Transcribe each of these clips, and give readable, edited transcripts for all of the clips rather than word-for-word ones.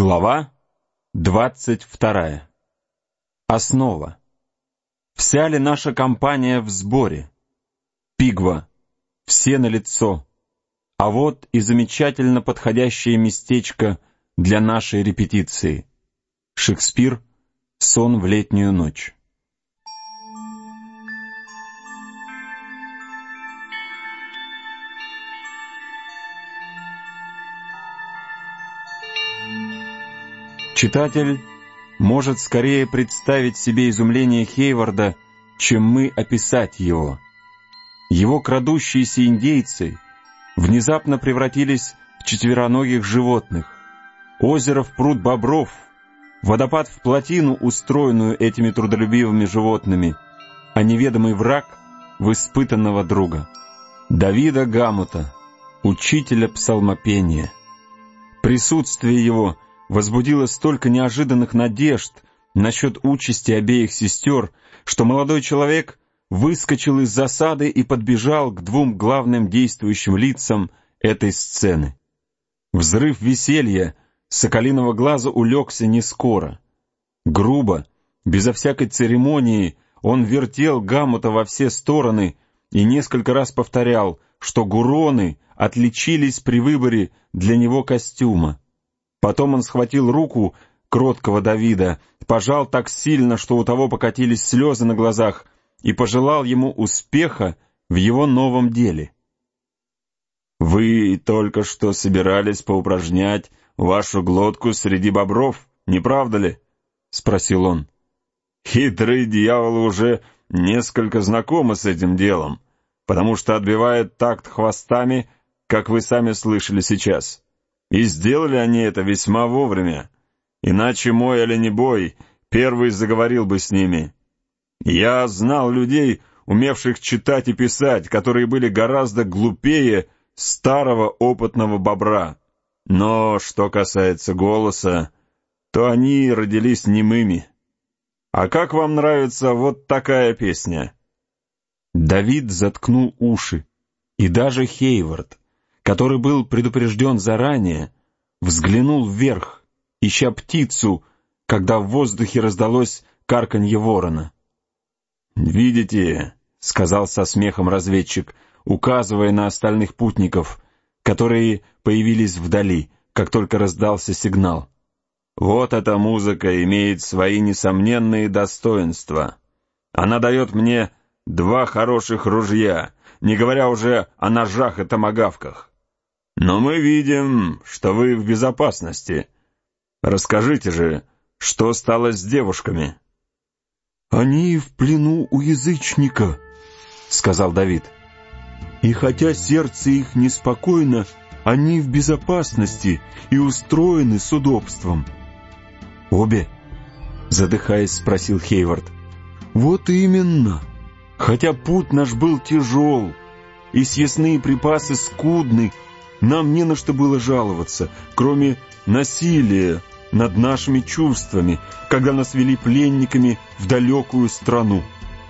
Глава 22. Основа. Вся ли наша компания в сборе? Пигва. Все налицо. А вот и замечательно подходящее местечко для нашей репетиции. Шекспир. Сон в летнюю ночь. Читатель может скорее представить себе изумление Хейварда, чем мы описать его. Его крадущиеся индейцы внезапно превратились в четвероногих животных, озеро в пруд бобров, водопад в плотину, устроенную этими трудолюбивыми животными, а неведомый враг в испытанного друга. Давида Гамута, учителя псалмопения. Присутствие его возбудило столько неожиданных надежд насчет участи обеих сестер, что молодой человек выскочил из засады и подбежал к двум главным действующим лицам этой сцены. Взрыв веселья соколиного глаза улегся не скоро. Грубо, безо всякой церемонии, он вертел Гамута во все стороны и несколько раз повторял, что гуроны отличились при выборе для него костюма. Потом он схватил руку кроткого Давида, пожал так сильно, что у того покатились слезы на глазах, и пожелал ему успеха в его новом деле. «Вы только что собирались поупражнять вашу глотку среди бобров, не правда ли?» — спросил он. «Хитрые дьяволы уже несколько знакомы с этим делом, потому что отбивают такт хвостами, как вы сами слышали сейчас. И сделали они это весьма вовремя, иначе мой оленебой первый заговорил бы с ними. Я знал людей, умевших читать и писать, которые были гораздо глупее старого опытного бобра. Но что касается голоса, то они родились немыми. А как вам нравится вот такая песня?» Давид заткнул уши, и даже Хейвард, который был предупрежден заранее, взглянул вверх, ища птицу, когда в воздухе раздалось карканье ворона. «Видите», — сказал со смехом разведчик, указывая на остальных путников, которые появились вдали, как только раздался сигнал. «Вот эта музыка имеет свои несомненные достоинства. Она дает мне 2 хороших ружья, не говоря уже о ножах и томагавках. Но мы видим, что вы в безопасности. Расскажите же, что стало с девушками?» «Они в плену у язычника», — сказал Давид. «И хотя сердце их неспокойно, они в безопасности и устроены с удобством». «Обе?» — задыхаясь, спросил Хейвард. «Вот именно. Хотя путь наш был тяжел, и съестные припасы скудны, нам не на что было жаловаться, кроме насилия над нашими чувствами, когда нас вели пленниками в далекую страну».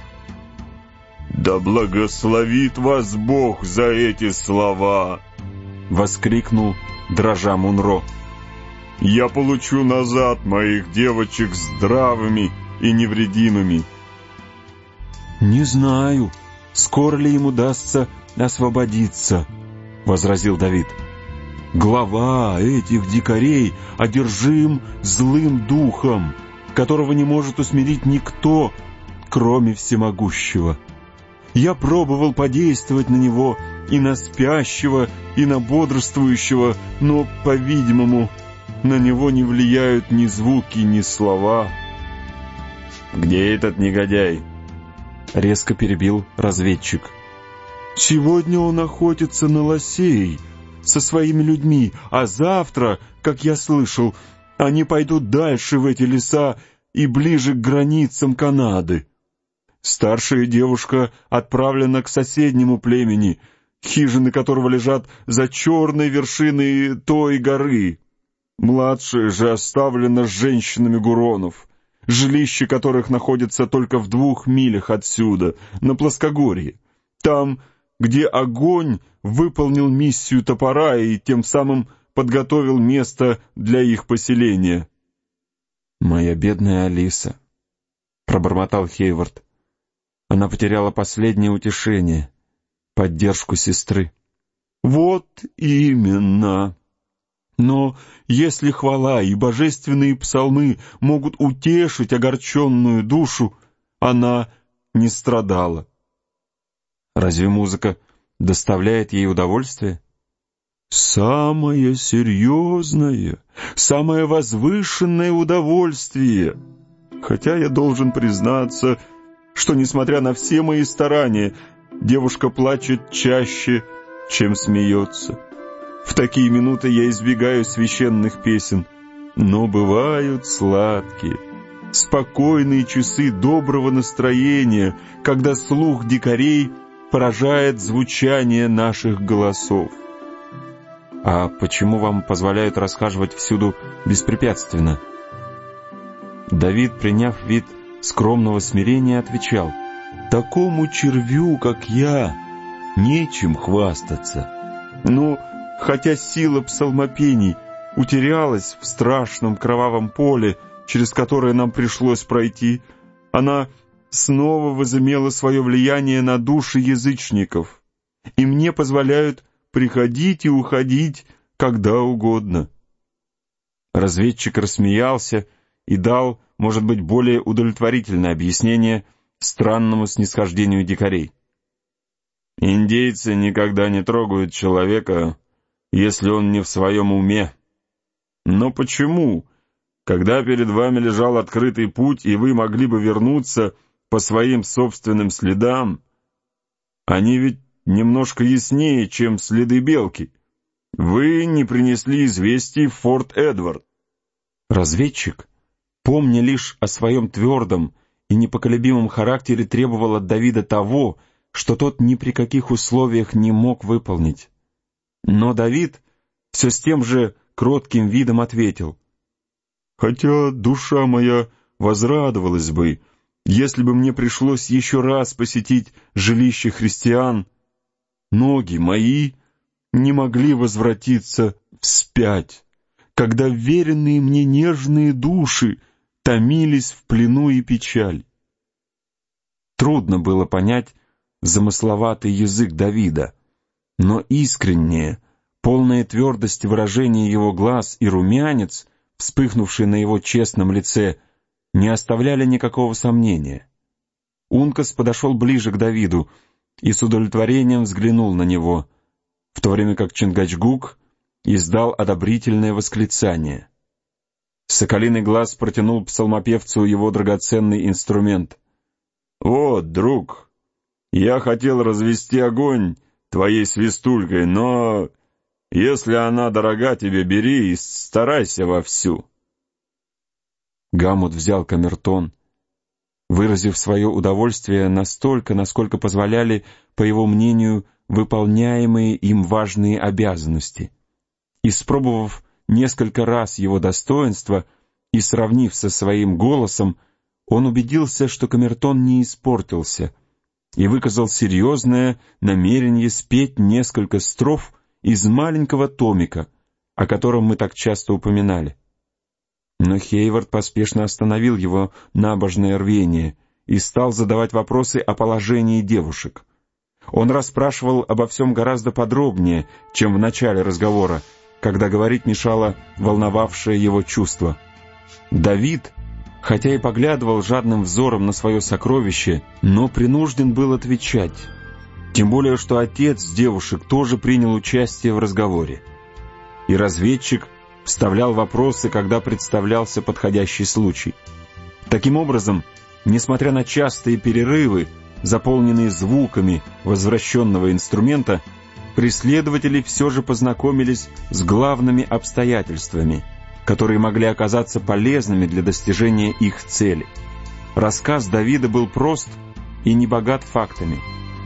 «Да благословит вас Бог за эти слова!» — воскликнул, дрожа Мунро. «Я получу назад моих девочек здравыми и невредимыми». «Не знаю, скоро ли им удастся освободиться», — возразил Давид. «Глава этих дикарей одержим злым духом, которого не может усмирить никто, кроме всемогущего. Я пробовал подействовать на него и на спящего, и на бодрствующего, но, по-видимому, на него не влияют ни звуки, ни слова». «Где этот негодяй?» — резко перебил разведчик. «Сегодня он охотится на лосей со своими людьми, а завтра, как я слышал, они пойдут дальше в эти леса и ближе к границам Канады. Старшая девушка отправлена к соседнему племени, хижины которого лежат за черной вершиной той горы. Младшая же оставлена с женщинами гуронов, жилище которых находится только в 2 милях отсюда, на плоскогорье, там, где огонь выполнил миссию топора и тем самым подготовил место для их поселения». «Моя бедная Алиса», — пробормотал Хейвард. Она потеряла последнее утешение, поддержку сестры. «Вот именно. Но если хвала и божественные псалмы могут утешить огорченную душу, она не страдала». «Разве музыка доставляет ей удовольствие?» «Самое серьезное, самое возвышенное удовольствие. Хотя я должен признаться, что, несмотря на все мои старания, девушка плачет чаще, чем смеется. В такие минуты я избегаю священных песен, но бывают сладкие, спокойные часы доброго настроения, когда слух дикарей поражает звучание наших голосов». «А почему вам позволяют расхаживать всюду беспрепятственно?» Давид, приняв вид скромного смирения, отвечал: «Такому червю, как я, нечем хвастаться. Но хотя сила псалмопений утерялась в страшном кровавом поле, через которое нам пришлось пройти, она снова возымела свое влияние на души язычников, и мне позволяют приходить и уходить когда угодно». Разведчик рассмеялся и дал, может быть, более удовлетворительное объяснение странному снисхождению дикарей. «Индейцы никогда не трогают человека, если он не в своем уме. Но почему, когда перед вами лежал открытый путь, и вы могли бы вернуться по своим собственным следам, они ведь немножко яснее, чем следы белки, вы не принесли известий в Форт Эдвард?» Разведчик, помня лишь о своем твердом и непоколебимом характере, требовал от Давида того, что тот ни при каких условиях не мог выполнить. Но Давид все с тем же кротким видом ответил: «Хотя душа моя возрадовалась бы, если бы мне пришлось еще раз посетить жилище христиан, ноги мои не могли возвратиться вспять, когда веренные мне нежные души томились в плену и печаль». Трудно было понять замысловатый язык Давида, но искреннее, полное твердости выражение его глаз и румянец, вспыхнувший на его честном лице, не оставляли никакого сомнения. Ункас подошел ближе к Давиду и с удовлетворением взглянул на него, в то время как Чингачгук издал одобрительное восклицание. Соколиный глаз протянул псалмопевцу его драгоценный инструмент. «Вот, друг, я хотел развести огонь твоей свистулькой, но если она дорога тебе, бери и старайся вовсю». Гамут взял камертон, выразив свое удовольствие настолько, насколько позволяли, по его мнению, выполняемые им важные обязанности. Испробовав несколько раз его достоинство и сравнив со своим голосом, он убедился, что камертон не испортился, и выказал серьезное намерение спеть несколько строф из маленького томика, о котором мы так часто упоминали. Но Хейвард поспешно остановил его набожное рвение и стал задавать вопросы о положении девушек. Он расспрашивал обо всем гораздо подробнее, чем в начале разговора, когда говорить мешало волновавшее его чувство. Давид, хотя и поглядывал жадным взором на свое сокровище, но принужден был отвечать, тем более что отец девушек тоже принял участие в разговоре. И разведчик вставлял вопросы, когда представлялся подходящий случай. Таким образом, несмотря на частые перерывы, заполненные звуками возвращенного инструмента, преследователи все же познакомились с главными обстоятельствами, которые могли оказаться полезными для достижения их цели. Рассказ Давида был прост и не богат фактами.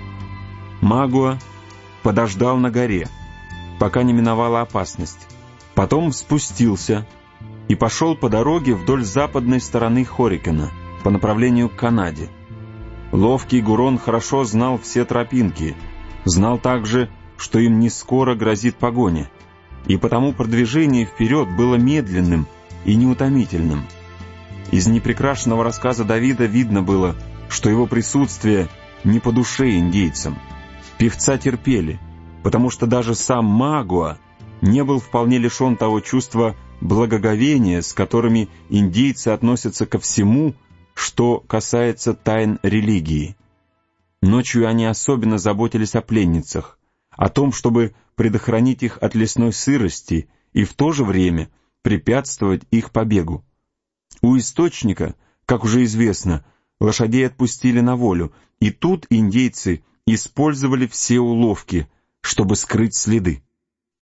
Магуа подождал на горе, пока не миновала опасность. Потом спустился и пошел по дороге вдоль западной стороны Хорикена по направлению к Канаде. Ловкий Гурон хорошо знал все тропинки, знал также, что им не скоро грозит погоня, и потому продвижение вперед было медленным и неутомительным. Из непрекрашенного рассказа Давида видно было, что его присутствие не по душе индейцам. Певца терпели, потому что даже сам Магуа не был вполне лишен того чувства благоговения, с которыми индейцы относятся ко всему, что касается тайн религии. Ночью они особенно заботились о пленницах, о том, чтобы предохранить их от лесной сырости и в то же время препятствовать их побегу. У источника, как уже известно, лошадей отпустили на волю, и тут индейцы использовали все уловки, чтобы скрыть следы.